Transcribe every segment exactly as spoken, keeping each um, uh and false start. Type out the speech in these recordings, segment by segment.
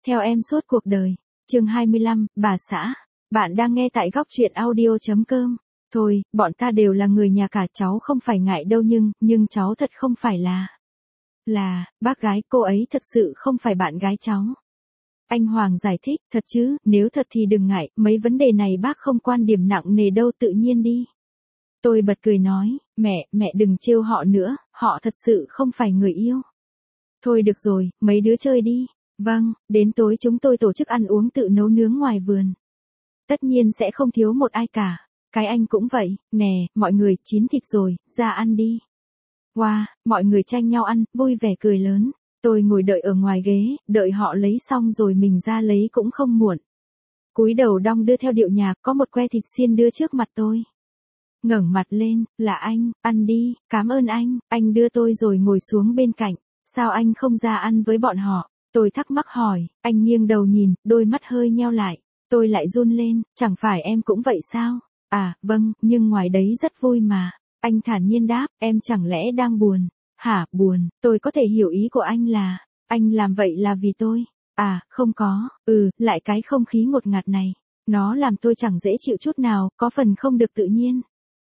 Theo em suốt cuộc đời. Chương hai mươi lăm, bà xã. Bạn đang nghe tại góc truyện audio chấm com. Thôi, bọn ta đều là người nhà cả, cháu không phải ngại đâu, nhưng, nhưng cháu thật không phải là... Là, bác gái, cô ấy thật sự không phải bạn gái cháu. Anh Hoàng giải thích, thật chứ, nếu thật thì đừng ngại, mấy vấn đề này bác không quan điểm nặng nề đâu, tự nhiên đi. Tôi bật cười nói, mẹ, mẹ đừng trêu họ nữa, họ thật sự không phải người yêu. Thôi được rồi, mấy đứa chơi đi. Vâng, đến tối chúng tôi tổ chức ăn uống tự nấu nướng ngoài vườn. Tất nhiên sẽ không thiếu một ai cả. Cái anh cũng vậy, nè, mọi người, chín thịt rồi, ra ăn đi. Wow, mọi người tranh nhau ăn, vui vẻ cười lớn. Tôi ngồi đợi ở ngoài ghế, đợi họ lấy xong rồi mình ra lấy cũng không muộn. Cúi đầu đong đưa theo điệu nhạc, có một que thịt xiên đưa trước mặt tôi. Ngẩng mặt lên, là anh, ăn đi, cảm ơn anh, anh đưa tôi rồi ngồi xuống bên cạnh. Sao anh không ra ăn với bọn họ? Tôi thắc mắc hỏi, anh nghiêng đầu nhìn, đôi mắt hơi nheo lại. Tôi lại run lên, chẳng phải em cũng vậy sao? À, vâng, nhưng ngoài đấy rất vui mà. Anh thản nhiên đáp, em chẳng lẽ đang buồn? Hả, buồn, tôi có thể hiểu ý của anh là, anh làm vậy là vì tôi. À, không có, ừ, lại cái không khí ngột ngạt này. Nó làm tôi chẳng dễ chịu chút nào, có phần không được tự nhiên.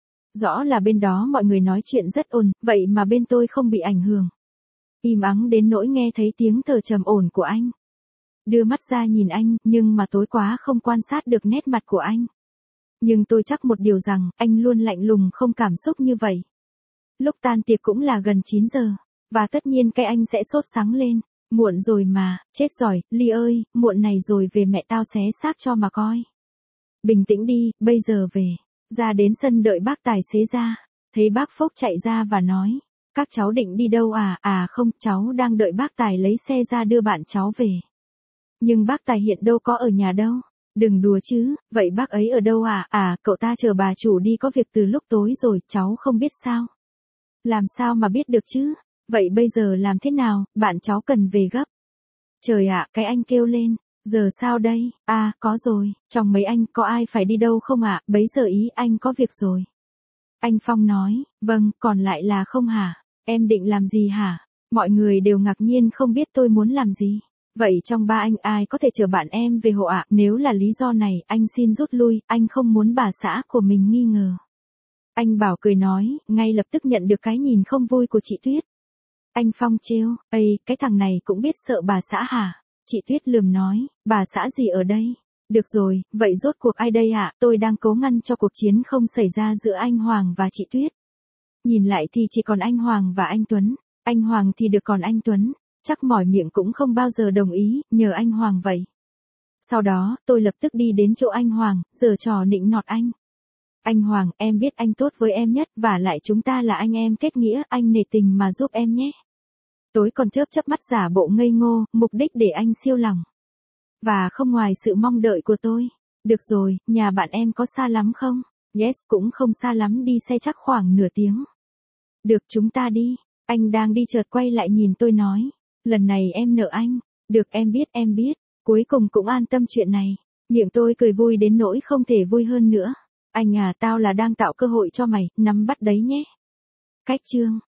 Rõ là bên đó mọi người nói chuyện rất ồn, vậy mà bên tôi không bị ảnh hưởng. Im ắng đến nỗi nghe thấy tiếng thở trầm ổn của anh. Đưa mắt ra nhìn anh, nhưng mà tối quá không quan sát được nét mặt của anh. Nhưng tôi chắc một điều rằng, anh luôn lạnh lùng không cảm xúc như vậy. Lúc tan tiệc cũng là gần chín giờ, và tất nhiên cái anh sẽ sốt sắng lên. Muộn rồi mà, chết rồi, Ly ơi, muộn này rồi, về mẹ tao xé xác cho mà coi. Bình tĩnh đi, bây giờ về. Ra đến sân đợi bác tài xế ra, thấy bác Phúc chạy ra và nói. Các cháu định đi đâu à? À không, cháu đang đợi bác Tài lấy xe ra đưa bạn cháu về. Nhưng bác Tài hiện đâu có ở nhà đâu. Đừng đùa chứ, vậy bác ấy ở đâu à? À, cậu ta chờ bà chủ đi có việc từ lúc tối rồi, cháu không biết sao. Làm sao mà biết được chứ? Vậy bây giờ làm thế nào, bạn cháu cần về gấp. Trời ạ, cái anh kêu lên, giờ sao đây? À, có rồi, trong mấy anh có ai phải đi đâu không ạ? Bấy giờ ý anh có việc rồi. Anh Phong nói, vâng, còn lại là không hả? Em định làm gì hả? Mọi người đều ngạc nhiên không biết tôi muốn làm gì. Vậy trong ba anh ai có thể chở bạn em về hộ ạ? Nếu là lý do này, anh xin rút lui, anh không muốn bà xã của mình nghi ngờ. Anh Bảo cười nói, ngay lập tức nhận được cái nhìn không vui của chị Tuyết. Anh Phong trêu, ây, cái thằng này cũng biết sợ bà xã hả? Chị Tuyết lườm nói, bà xã gì ở đây? Được rồi, vậy rốt cuộc ai đây ạ? Tôi đang cố ngăn cho cuộc chiến không xảy ra giữa anh Hoàng và chị Tuyết. Nhìn lại thì chỉ còn anh Hoàng và anh Tuấn. Anh Hoàng thì được còn anh Tuấn. Chắc mỏi miệng cũng không bao giờ đồng ý, nhờ anh Hoàng vậy. Sau đó, tôi lập tức đi đến chỗ anh Hoàng, giở trò nịnh nọt anh. Anh Hoàng, em biết anh tốt với em nhất, và lại chúng ta là anh em kết nghĩa, anh nể tình mà giúp em nhé. Tối còn chớp chớp mắt giả bộ ngây ngô, mục đích để anh siêu lòng. Và không ngoài sự mong đợi của tôi. Được rồi, nhà bạn em có xa lắm không? Yes, cũng không xa lắm, đi xe chắc khoảng nửa tiếng. Được, chúng ta đi. Anh đang đi chợt quay lại nhìn tôi nói. Lần này em nợ anh. Được, em biết, em biết. Cuối cùng cũng an tâm chuyện này. Miệng tôi cười vui đến nỗi không thể vui hơn nữa. Anh à, tao là đang tạo cơ hội cho mày, nắm bắt đấy nhé. Cách chương.